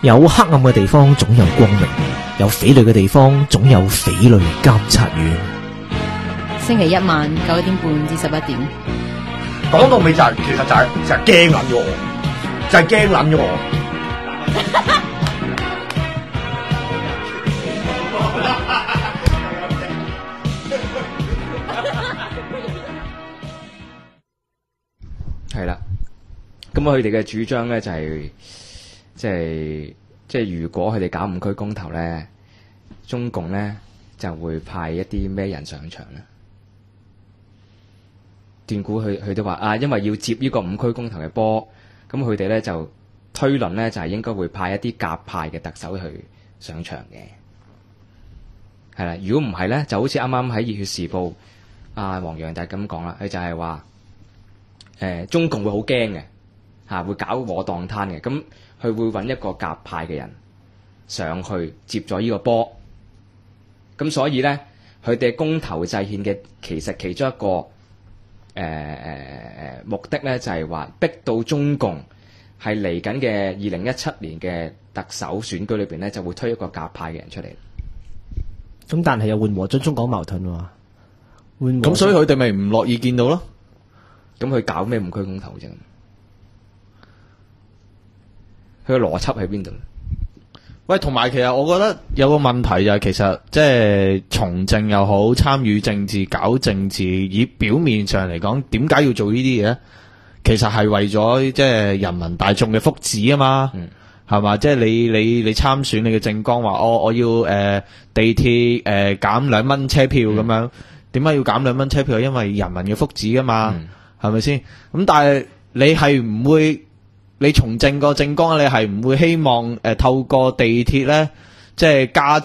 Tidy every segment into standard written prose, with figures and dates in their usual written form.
有黑暗嘅地方總有光明，有匪類嘅地方總有匪類監察院。 星期一晚9點半至11點。 講到尾就係、其實就係驚撚咗我，就係驚撚咗我。 係啦，咁佢哋嘅主張咧就係、即係如果佢哋搞五區公投咧，中共咧就會派一啲咩人上場咧？斷估佢都話啊，因為要接呢個五區公投嘅波，咁佢哋咧就推論咧就係應該會派一啲鴿派嘅特首去上場嘅，係啦。如果唔係咧，就好似啱啱喺《熱血時報》黃洋達咁講啦，佢就係話中共會好驚嘅嚇，會搞禍蕩攤嘅，咁佢會揾一個鴿派嘅人上去接咗呢個波，咁所以咧佢哋公投制憲嘅其中一個目的咧就係話逼到中共係嚟緊嘅2017年嘅特首選舉裏邊咧就會推一個鴿派嘅人出嚟。 咁但係又緩和咗中港矛盾喎， 咁所以佢哋咪唔樂意見到咯。 咁佢搞咩五區公投啫？佢個邏輯喺邊度？ 喂，同埋其實我覺得有個問題就係，其實即係從政又好，參與政治、搞政治，以表面上嚟講，點解要做呢啲嘢？其實係為咗即係人民大眾嘅福祉啊嘛，係嘛？即係你參選你嘅政綱話，我要地鐵減2蚊車票咁樣，點解要減2蚊車票？因為人民嘅福祉啊嘛，係咪先？咁但係你係唔會。你從政個政綱，你係唔會希望透過地鐵咧，即係加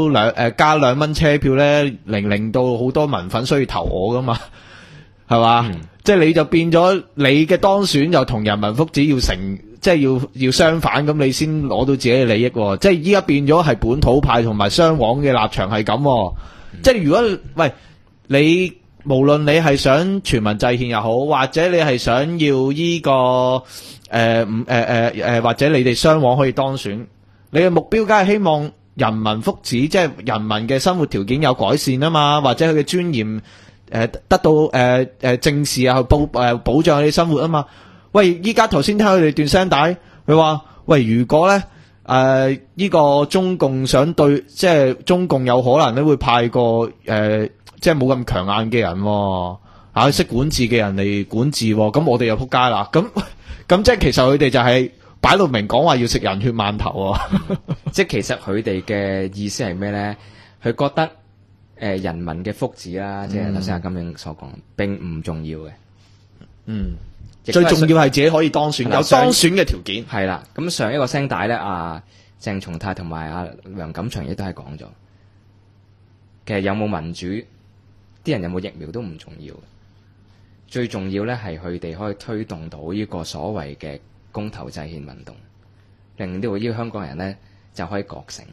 2蚊車票咧，令到好多民憤需要投我噶嘛，係嘛？即係你就變咗你嘅當選又同人民福祉即係要相反，咁你先攞到自己嘅利益喎。即係依家變咗係本土派同埋雙黃嘅立場係咁。即係如果喂你無論你係想全民制憲又好，或者你係想要呢個或者你哋雙黃可以當選，你嘅目標梗係希望人民福祉，即係人民嘅生活條件有改善啊嘛，或者佢嘅尊嚴得到正視啊，保障佢哋生活啊嘛。喂，依家頭先聽佢哋段聲帶，佢話喂，如果咧呢個中共想對，即係中共有可能咧會派個即係冇咁強硬嘅人，識管治嘅人嚟管治，咁我哋又撲街啦。咁即係其實佢哋就係擺到明講話要食人血饅頭即係其實佢哋嘅意思係咩咧？佢覺得人民嘅福祉啦，即係頭先阿金英所講，並唔重要嘅。 最重要係自己可以當選，有當選嘅條件。 係啦，咁上一個聲帶咧，鄭松泰同埋梁錦祥亦都係講咗，其實有冇民主，啲人有冇疫苗都唔重要。最重要咧係佢哋可以推動到呢個所謂嘅公投制憲運動，令到呢個香港人咧就可以覺醒。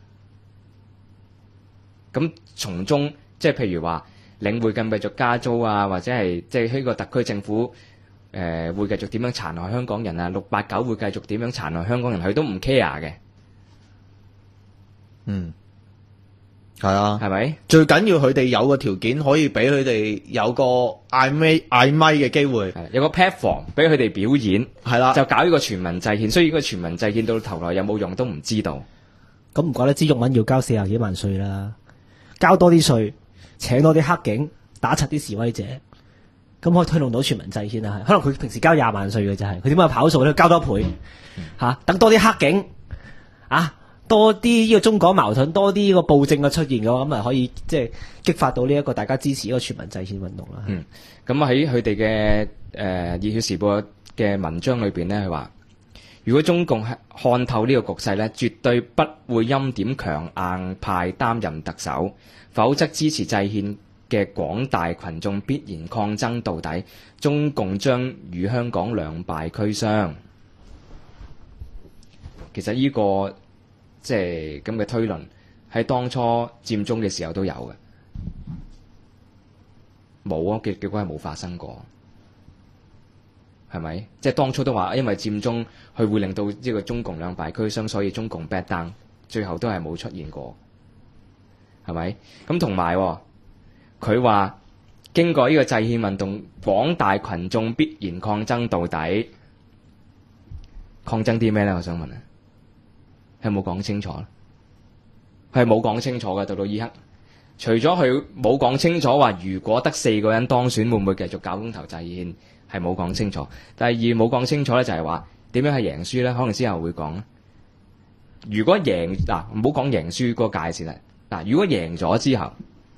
咁從中即係譬如話領匯繼續加租啊，或者係即係呢個特區政府會繼續點樣殘害香港人啊，689會繼續點樣殘害香港人，佢都唔 care 嘅。 係啊， 係咪？最緊要佢哋有個條件可以俾佢哋有個嗌咪嘅機會， 有個 platform 俾佢哋表演， 係啦， 就搞呢個全民制憲。所以呢個全民制憲到頭來有冇用都唔知道。 咁唔怪得知毓民要交40幾萬稅啦，交多啲稅，請多啲黑警打柒啲示威者，咁可以推動到全民制憲啊！可能佢平時交20萬稅嘅就係，佢點解跑數咧？交多倍等多啲黑警多啲呢個中港矛盾，多啲呢個暴政嘅出現嘅話，咁咪可以即係激發到呢一個大家支持呢個全民制憲運動啦。 咁喺佢哋嘅熱血時報嘅文章裏邊咧，佢話如果中共看透呢個局勢咧，絕對不會欽點強硬派擔任特首，否則支持制憲嘅廣大群眾必然抗爭到底，中共將與香港兩敗俱傷。其實呢個即係咁嘅推論喺當初佔中嘅時候都有嘅，冇啊，結果係冇發生過。 係咪？即係當初都話，因為佔中佢會令到呢個中共兩敗俱傷，所以中共 back down，最後都係冇出現過，係咪？咁同埋佢話經過呢個制憲運動，廣大群眾必然抗爭到底。抗爭啲咩咧？我想問啊，係冇講清楚，係冇講清楚嘅。到依刻，除咗佢冇講清楚話，如果得4個人當選，會唔會繼續搞公投制憲？係冇講清楚。第二冇講清楚咧，就係話點樣係贏輸咧？可能之後會講。如果贏唔好講贏輸嗰個界線啦。如果贏咗之後，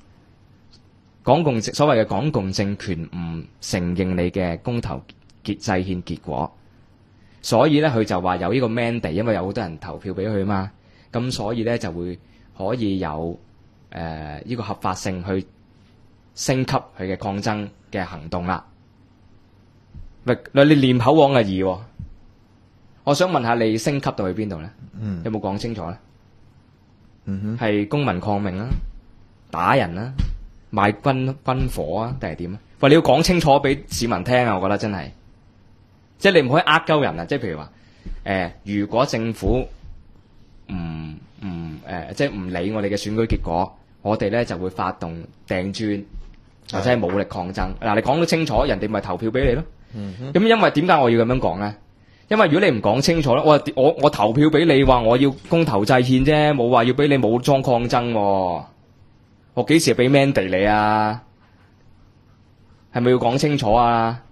所謂嘅港共政權唔承認你嘅公投制憲結果，所以咧佢就話有呢個 mandate，因為有好多人投票俾佢嘛，咁所以咧就會可以有呢個合法性去升級佢嘅抗爭嘅行動啦。喂，你念口簧嘅易，我想問下你升級到去邊度咧？有冇講清楚咧？係公民抗命啦，打人啦，賣軍火啊，定係點啊？喂，你要講清楚俾市民聽啊！我覺得真係，即係你唔可以呃鳩人啊！即係譬如話，如果政府即係唔理我哋嘅選舉結果，我哋咧就會發動掟磚或者係武力抗爭。嗱，你講得清楚，人哋咪投票俾你咯。咁因為點解我要咁樣講咧？因為如果你唔講清楚咧，我投票俾你話我要公投制憲啫，冇話要俾你武裝抗爭。我幾時俾 mandate 你啊？係咪要講清楚啊？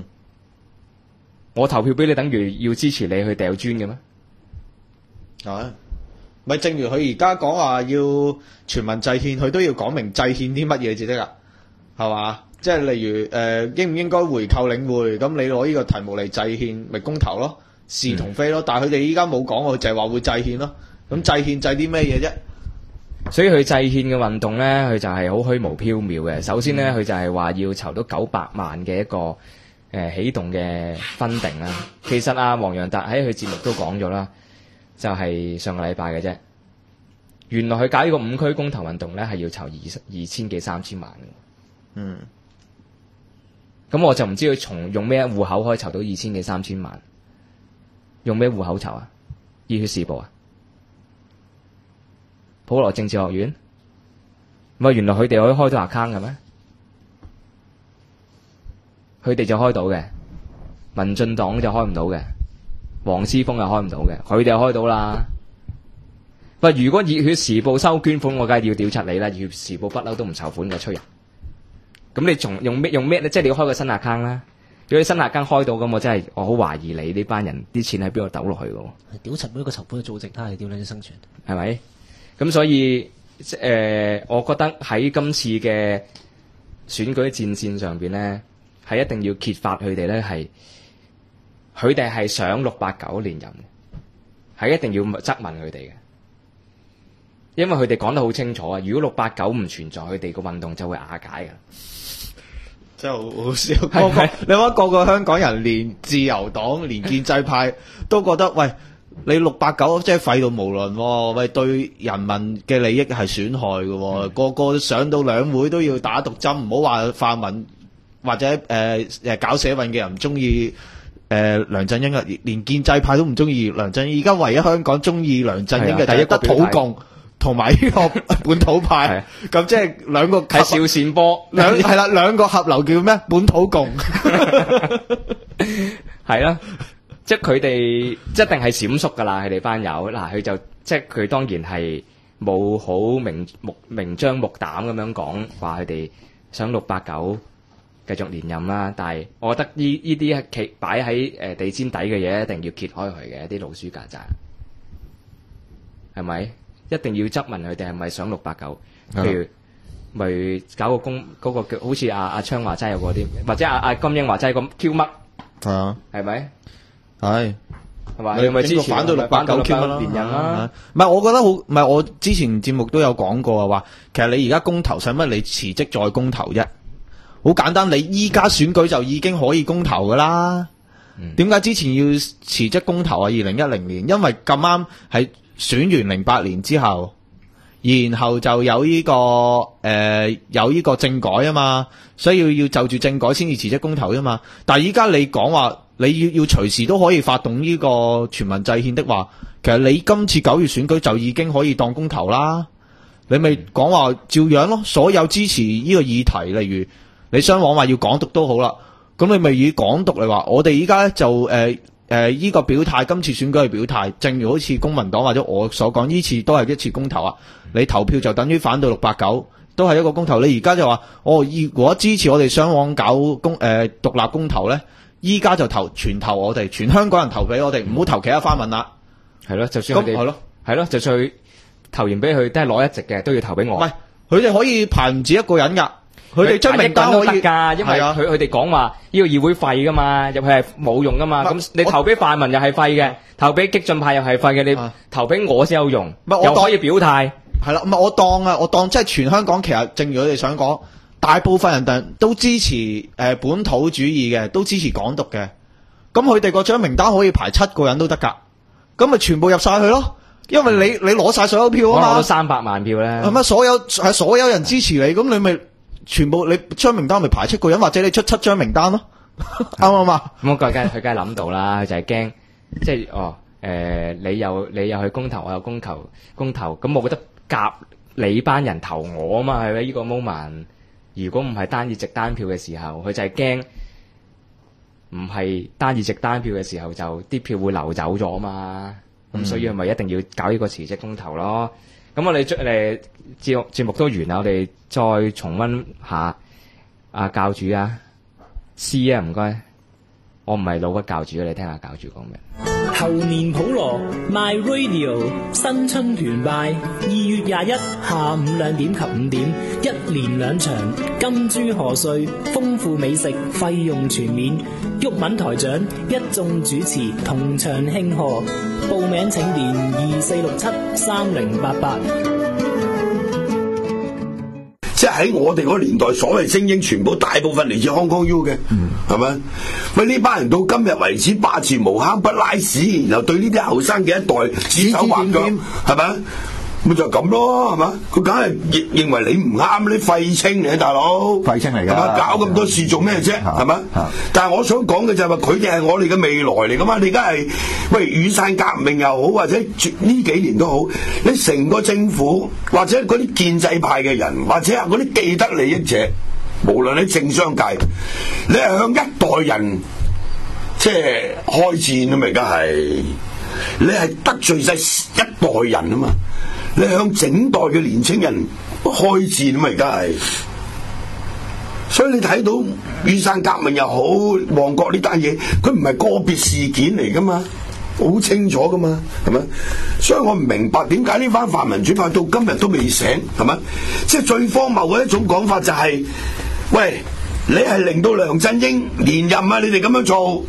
我投票俾你，等於要支持你去掉磚嘅咩？ 係咪正如佢而家講話要全民制憲，佢都要講明制憲啲乜嘢至得噶，係嘛？即係例如應唔應該回購領匯？咁你攞呢個題目嚟制憲，咪公投咯，是同非咯。但係佢哋依家冇講，佢就係話會制憲咯。咁制憲制啲咩嘢啫？ 所以佢制憲嘅運動咧，佢就係好虛無縹緲嘅。首先咧，佢就係話要籌到900萬嘅一個起動嘅分定啦。其實黃洋達喺佢節目都講咗啦，就係上個禮拜嘅啫。原來佢搞呢個5區公投運動咧，係要籌2000幾3000萬嘅。咁我就唔知佢用咩戶口可以籌到2000幾3000萬？用咩戶口籌啊？熱血時報啊？普羅政治學院？唔係，原來佢哋可以開到 account 嘅咩？佢哋就開到嘅，民進黨就開唔到嘅，黃之鋒又開唔到嘅，佢哋就開到啦。喂，如果熱血時報收捐款，我梗係要屌柒你啦！熱血時報不嬲都唔籌款嘅，吹人。咁你仲用咩咧？即係你要開個新 account 啦。如果你新 account 開到咁，我好懷疑你呢班人啲錢喺邊度抖落去嘅。 屌柒每一個籌款嘅組織，睇下屌你生存， 係咪？咁所以我覺得喺今次嘅選舉戰線上邊咧，係一定要揭發佢哋咧，佢哋係想689連任嘅，係一定要質問佢哋嘅，因為佢哋講得好清楚啊！如果689唔存在，佢哋個運動就會瓦解嘅。 真係好笑，你話個個香港人，連自由黨、連建制派都覺得，喂，你689即係廢到無論，喂，對人民嘅利益係損害嘅，個個上到兩會都要打毒針，唔好話泛民或者搞社運嘅人唔中意梁振英啊，連建制派都唔中意梁振英。而家唯一香港中意梁振英嘅就係得土共同埋呢個本土派，咁即係兩個係邵善波， 兩個合流叫咩？本土共係啦，即係佢哋一定係閃縮噶啦，佢哋班友嗱，佢就即係佢當然係冇好明張目膽咁樣講話，佢哋想689繼續連任啦。但係我覺得呢啲係擺喺地氈底嘅嘢，一定要揭開佢嘅一啲老鼠曱甴，係咪？一定要質問佢哋係咪想689？譬如咪搞個嗰個叫好似阿昌話齋有嗰啲，或者阿金英話齋咁 Q 乜？ 係啊， 係咪？ 係嘛？你咪支持反對689 Q 乜連任啦？ 唔係，我覺得好，唔係我之前節目都有講過啊，話其實你而家公投使乜你辭職再公投啫？好簡單，你依家選舉就已經可以公投噶啦。點解之前要辭職公投啊？2010年，因為咁啱係選完08年之後，然後就有呢個政改啊嘛，所以要就住政改先至辭職公投啊嘛。但係依家你講話你要隨時都可以發動呢個全民制憲的話，其實你今次9月選舉就已經可以當公投啦。你咪講話照樣咯，所有支持呢個議題，例如你雙往話要港獨都好啦，咁你咪以港獨嚟話，我哋依家咧就呢個表態，今次選舉嘅表態，正如好似公民黨或者我所講，呢次都係一次公投啊，你投票就等於反對689，都係一個公投。你而家就話，如果支持我哋雙往搞獨立公投咧，依家就全投我哋，全香港人投俾我哋，唔好投其他泛民啦。 係咯，就算佢哋係咯，就算佢投完俾佢都係攞一席嘅，都要投俾我。 唔係，佢哋可以排唔止一個人㗎。佢哋將名單可以㗎，因為佢哋講話呢個議會廢㗎嘛，入去係冇用㗎嘛。咁你投俾泛民又係廢嘅，投俾激進派又係廢嘅，你投俾我先有用，又可以表態。 係啦，唔係我當即係全香港其實正如佢哋想講，大部分人都支持本土主義嘅，都支持港獨嘅。咁佢哋個張名單可以排7個人都得㗎，咁咪全部入晒去咯。因為你攞晒所有票啊嘛， 我攞到300萬票咧。 係咪所有人支持你，咁你咪全部你張名單咪排7個人，或者你出7張名單咯，啱唔啱啊？ 咁佢梗係諗到啦，佢就係驚，即係你又去公投，我有公投，咁我覺得夾你班人投我啊嘛，係咪呢個 moment？如果唔係單議席單票嘅時候，佢就係驚唔係單議席單票嘅時候，就啲票會流走咗啊嘛。咁所以係咪一定要搞呢個辭職公投咯？咁我哋節目都完啦，我哋再重溫下教主啊，C 啊，唔該，我唔係老屈教主，你聽下教主講咩？ 猴年普羅 My Radio 新春團拜，2月21下午2點及5點，一連2場金豬賀歲，豐富美食，費用全免。毓民台長一眾主持同場慶賀，報名請電24673088。 即係喺我哋嗰個年代，所謂精英全部大部分嚟自 Hong Kong U 嘅，係咪？喂，呢班人到今日為止霸住無坑不拉屎，然後對呢啲後生嘅一代指手畫腳，係咪？咪就係咁咯，係嘛？佢梗係認為你唔啱，你廢青嚟，大佬廢青嚟㗎， 搞咁多事做咩啫？係嘛？但係我想講嘅就係話，佢哋係我哋嘅未來嚟㗎嘛。你而家係喂雨傘革命又好，或者呢幾年都好，你成個政府或者嗰啲建制派嘅人，或者係嗰啲既得利益者，無論你政商界，你係向一代人即係開戰啊嘛！而家係你係得罪晒一代人啊嘛！你向整代嘅年青人開戰啊嘛！而家係，所以你睇到雨傘革命又好，旺角呢單嘢，佢唔係個別事件嚟噶嘛，好清楚噶嘛，係咪？所以我唔明白點解呢班泛民主派到今日都未醒，係咪？即係最荒謬嘅一種講法就係，喂，你係令到梁振英連任啊！你哋咁樣做，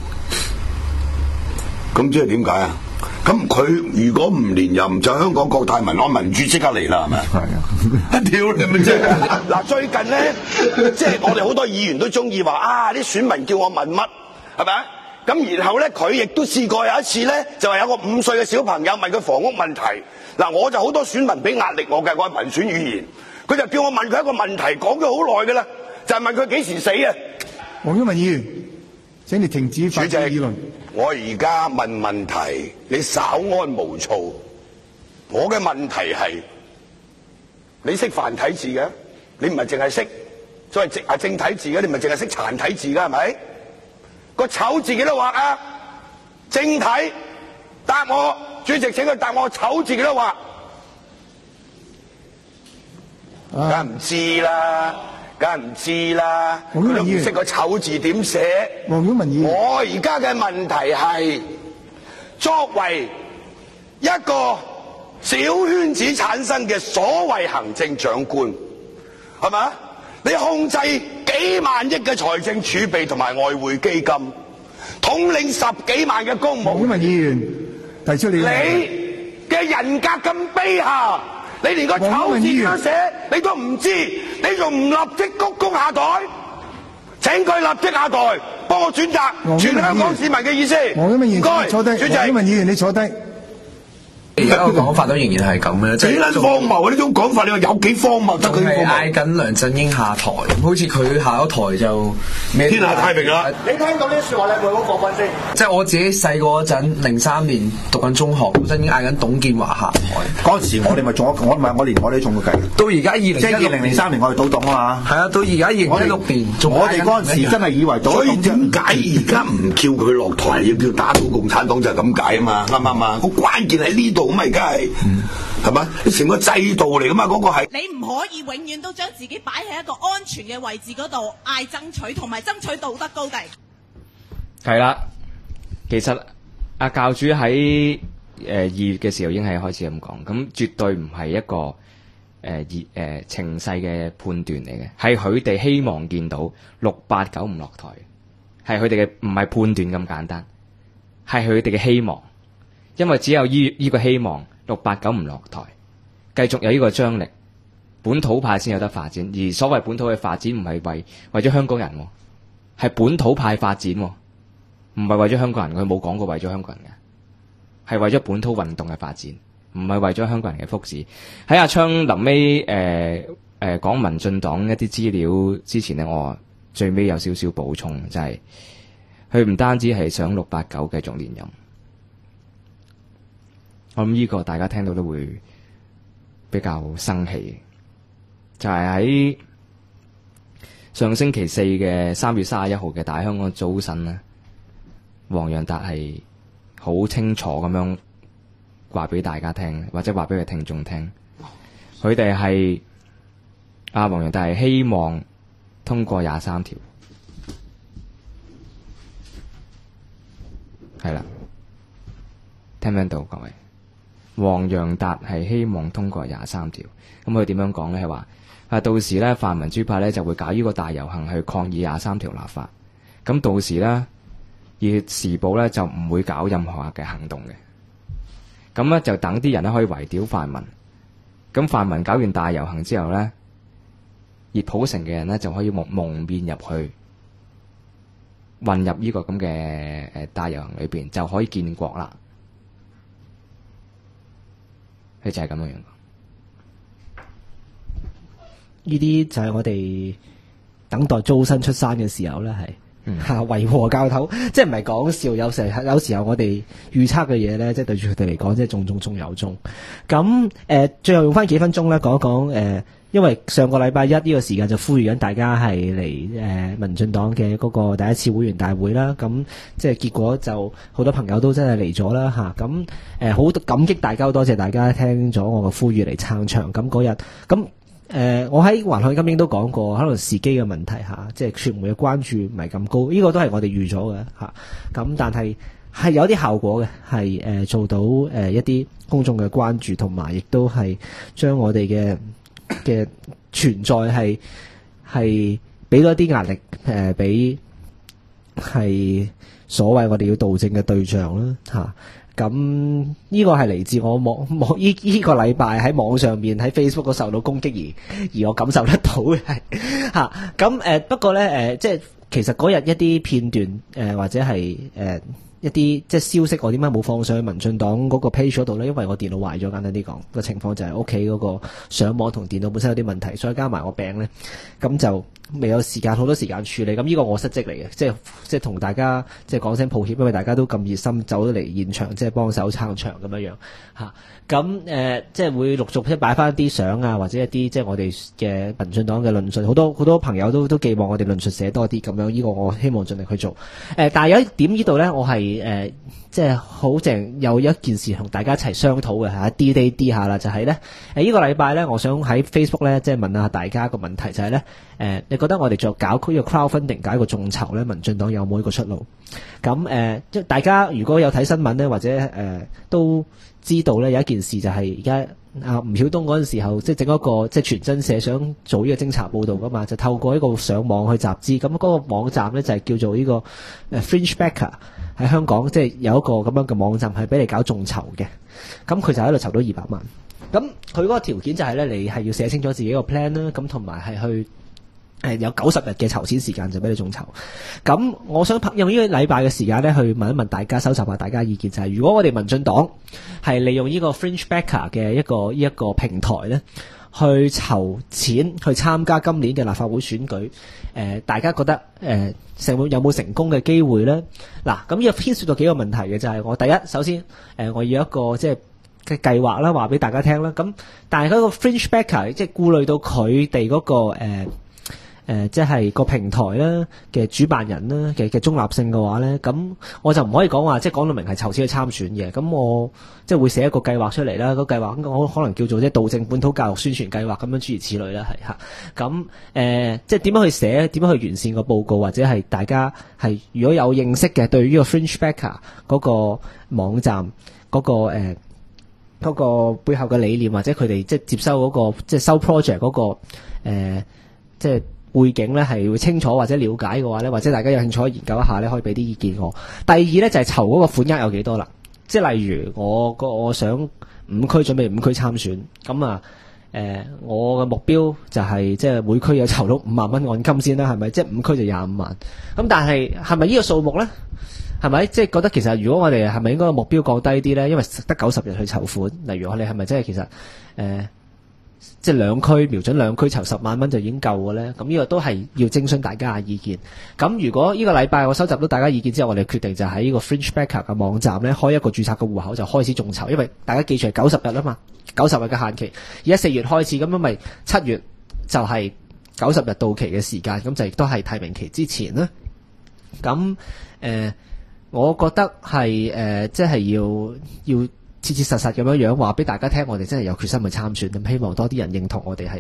咁即係點解啊？咁佢如果唔連任，就香港國泰民安民主即刻嚟啦，係咪？係啊！屌你咪即係嗱，最近咧，即係我哋好多議員都中意話啊，啲選民叫我問乜，係咪啊？咁然後咧，佢亦都試過有一次咧，就係有個5歲嘅小朋友問佢房屋問題。嗱，我就好多選民俾壓力我嘅，我係民選語言，佢就叫我問佢一個問題，講咗好耐㗎啦，就係問佢幾時死啊？ 黃毓民議員，請你停止發表議論。 我而家問問題，你稍安毋躁。我嘅問題係，你識繁體字嘅？你唔係淨係識所謂正體字嘅，你唔係淨係識殘體字嘅係咪？個醜字幾多畫啊？正體，答我，主席請佢答我醜字幾多畫？梗係唔知啦。梗係唔知啦，佢都唔識個醜字點寫。 黃毓民議員， 我而家嘅問題係，作為一個小圈子產生嘅所謂行政長官，係咪？你控制幾萬億嘅財政儲備同埋外匯基金，統領10幾萬嘅公務。 黃毓民議員提出你嘅人格咁卑下。你連個醜字點樣寫你都唔知，你仲唔立即鞠躬下台？請佢立即下台，幫我轉達全香港市民嘅意思。 黃毓民議員，坐低。 主席， 黃毓民議員，你坐低。 而家個講法都仍然係咁嘅， 幾撚荒謬啊！呢種講法，你話有幾荒謬？得佢係荒謬。 嗌緊梁振英下台，好似佢下咗台就天下太平啦！ 你聽到呢啲説話，你會唔會好過分先？ 即係我自己細個嗰陣，03年讀緊中學嗰陣已經嗌緊董建華下台。 嗰陣時我哋咪中咗，我連我哋中咗計。 到而家即係2003年我哋倒董啊嘛。 係啊，到而家2016年， 我哋嗰陣時真係以為倒所以董點解而家唔叫佢落台，要叫打倒共產黨就係咁解啊嘛？啱唔啱啊？個關鍵喺呢度咁啊！而家係嘛？你成個制度嚟噶嘛？嗰個係你唔可以永遠都將自己擺喺一個安全嘅位置嗰度嗌爭取，同埋爭取道德高地。 係啦，其實阿教主喺2月嘅時候已經係開始咁講，咁絕對唔係一個情勢嘅判斷嚟嘅，係佢哋希望見到689唔落台，係佢哋嘅唔係判斷咁簡單，係佢哋嘅希望，因為只有呢個希望689唔落台，繼續有呢個張力，本土派先有得發展，而所謂本土嘅發展唔係為咗香港人，係本土派發展，唔係為咗香港人，佢冇講過為咗香港人嘅，係為咗本土運動嘅發展，唔係為咗香港人嘅福祉。喺阿昌臨尾講民進黨一啲資料之前呢，我最尾有少少補充，就係佢唔單止係想689繼續連任，我諗呢個大家聽到都會比較生氣，就係喺上星期4嘅3月31號嘅大香港早晨呢，黃洋達係好清楚咁樣話俾大家聽，或者話俾佢聽眾聽，佢哋係黃洋達係希望通過23條，係啦，聽唔聽到各位？黃洋達係希望通過23條，咁佢點樣講咧？係話到時咧泛民主派咧就會搞呢個大遊行去抗議23條立法，咁到時咧而時報咧就唔會搞任何嘅行動嘅，咁咧就等啲人咧可以圍剿泛民，咁泛民搞完大遊行之後咧，熱普城嘅人咧就可以蒙面入去，混入呢個咁嘅大遊行裏邊，就可以建國啦。佢就係咁樣樣。 呢啲就係我哋等待租身出山嘅時候咧，係維和教頭，即係唔係講笑。有時候我哋預測嘅嘢咧，即係對住佢哋嚟講，即係中有中。咁最後用翻幾分鐘咧，講一講因為上個禮拜一呢個時間就呼籲緊大家係嚟民進黨嘅嗰個第一次會員大會啦。咁即係結果就好多朋友都真係嚟咗啦嚇。咁好感激大家，多謝大家聽咗我嘅呼籲嚟撐場。咁嗰日咁。我喺環看金英都講過，可能時機嘅問題嚇，即係傳媒嘅關注唔係咁高，呢個都係我哋預咗嘅嚇。咁但係有啲效果嘅，係做到一啲公眾嘅關注，同埋亦都係將我哋嘅存在係俾多啲壓力俾係所謂我哋要導正嘅對象啦嚇。咁呢個係嚟自我呢個禮拜喺網上面喺 Facebook 受到攻擊而我感受得到嘅係嚇。咁不過咧即係其實嗰日一啲片段或者係一啲即係消息，我點解冇放上去民進黨嗰個 page 嗰度咧？因為我電腦壞咗，簡單啲講個情況就係屋企嗰個上網同電腦本身有啲問題，所以加埋我病咧，咁就未有好多時間處理。咁呢個我失職嚟嘅，即係同大家即係講聲抱歉，因為大家都咁熱心走咗嚟現場，即係幫手撐場咁樣嚇。咁即係會陸續即係擺翻啲相啊，或者一啲即係我哋嘅民進黨嘅論述，好多朋友都寄望我哋論述寫多啲咁樣。呢個我希望盡力去做。但係有一點呢度咧，我係即係好正有一件事同大家一齊商討嘅嚇，D 下啦，就係咧呢個禮拜咧，我想喺 Facebook 咧即係問下大家一個問題，就係咧你覺得我哋再搞區個 crowdfunding 搞一個眾籌咧，民進黨有冇一個出路？咁即係大家如果有睇新聞咧，或者都知道咧有一件事就係而家吳曉東嗰陣時候即係整一個即係傳真社想做呢個偵查報導噶嘛，就透過一個上網去集資，咁嗰個網站咧就係叫做呢個Fringe Backer 喺香港，即係有一個咁樣嘅網站係俾你搞眾籌嘅，咁佢就喺度籌到200萬。咁佢嗰個條件就係咧，你係要寫清楚自己個 plan 啦，咁同埋係去有90日嘅籌錢時間就俾你眾籌。咁我想用呢個禮拜嘅時間咧，去問一問大家，收集下大家意見，就係如果我哋民進黨係利用呢個 Fringe Backer 嘅一個平台咧，去籌錢去參加今年嘅立法會選舉，大家覺得有冇成功嘅機會咧？嗱，咁呢個牽涉到幾個問題嘅，就係我第一，首先我要一個即係嘅計劃啦，話俾大家聽啦。咁但係嗰個 Fringe Backer 即係顧慮到佢哋嗰個即係個平台啦嘅主辦人啦嘅中立性嘅話咧，咁我就唔可以講話即係講到明係籌錢去參選嘅。咁我即係會寫一個計劃出嚟啦。個計劃我可能叫做即係導正本土教育宣傳計劃咁樣諸如此類啦，係嚇。咁即係點樣去寫，點樣去完善個報告，或者係大家係如果有認識嘅對於個 Fringe Backer 嗰個網站嗰個背後嘅理念，或者佢哋即係接收嗰個即係收 project 嗰個即係背景咧係會清楚或者了解嘅話咧，或者大家有興趣可以研究一下咧，可以俾啲意見我。第二咧就係籌嗰個款額有幾多啦，即係例如我想5區準備5區參選，咁啊我嘅目標就係即係每區有籌到5萬蚊按金先啦，係咪？即係5區就25萬。咁但係咪呢個數目咧？係咪即係覺得其實如果我哋係咪應該目標降低啲咧？因為得90日去籌款，例如我哋係咪真係其實即係2區瞄準2區籌10萬蚊就已經夠嘅咧？咁呢個都係要徵詢大家嘅意見。咁如果呢個禮拜我收集到大家意見之後，我哋決定就喺呢個 Fringe Backer 嘅網站咧開一個註冊嘅戶口，就開始眾籌。因為大家記住係90日啊嘛，90日嘅限期。而家4月開始，咁樣咪7月就係90日到期嘅時間，咁就亦都係提名期之前啦。咁我覺得係即係要切切實實咁樣話俾大家聽，我哋真係有決心去參選，咁希望多啲人認同我哋係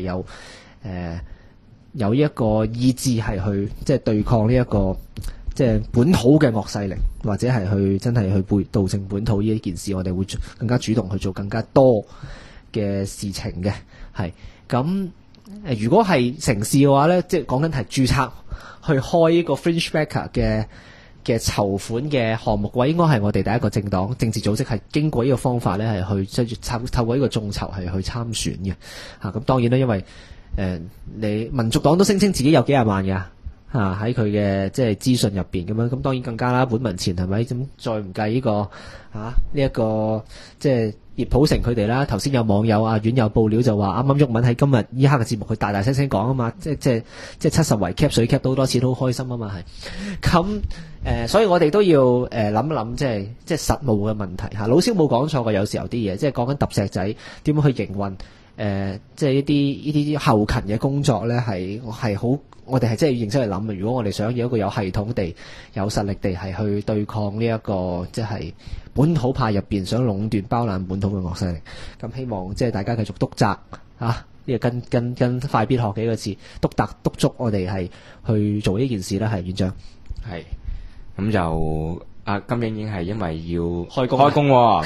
有一個意志係去即係對抗呢一個即係本土嘅惡勢力，或者係去真係去導正本土呢一件事，我哋會更加主動去做更加多嘅事情嘅。係咁如果係成事嘅話咧，即係講緊係註冊去開呢個 Fringe Backer 嘅籌款嘅項目嘅話，應該係我哋第一個政黨政治組織係經過呢個方法咧，係去即係透過呢個眾籌係去參選嘅嚇。咁當然啦，因為你民族黨都聲稱自己有幾廿萬㗎嚇，喺佢嘅即係資訊入邊咁樣，咁當然更加啦，本民前係咪咁？再唔計呢個呢一個即係葉普成佢哋啦。頭先有網友院友報料就話，啱啱毓民喺今日依刻嘅節目，佢大聲講啊嘛，即係70圍 cap 水 cap 到好多次都好開心啊嘛，係咁所以我哋都要諗一諗，即係實務嘅問題嚇。老蕭冇講錯嘅，有時候啲嘢即係講緊揼石仔點樣去營運即係呢啲後勤嘅工作咧，係好。我哋係真係要認真去諗。如果我哋想要一個有系統地、有實力地係去對抗呢一個即係本土派入邊想壟斷包攬本土嘅惡勢力，咁希望即係大家繼續督責呢個跟快必學幾個字，督促我哋係去做呢件事啦。係院長， 係咁就金英已經係因為要開工喎，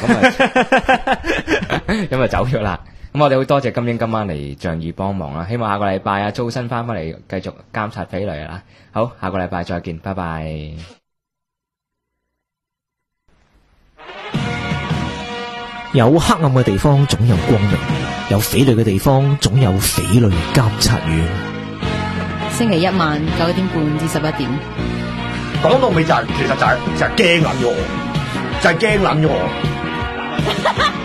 咁咪走咗啦。咁我哋好多謝金英今晚嚟仗義幫忙啦，希望下個禮拜周新翻嚟繼續監察匪類啦。好，下個禮拜再見，拜拜。 有黑暗嘅地方總有光明，有匪類嘅地方總有匪類監察院。 星期1晚9點半至11點。 講到尾就係其實就係驚撚咗我，就係驚撚咗我。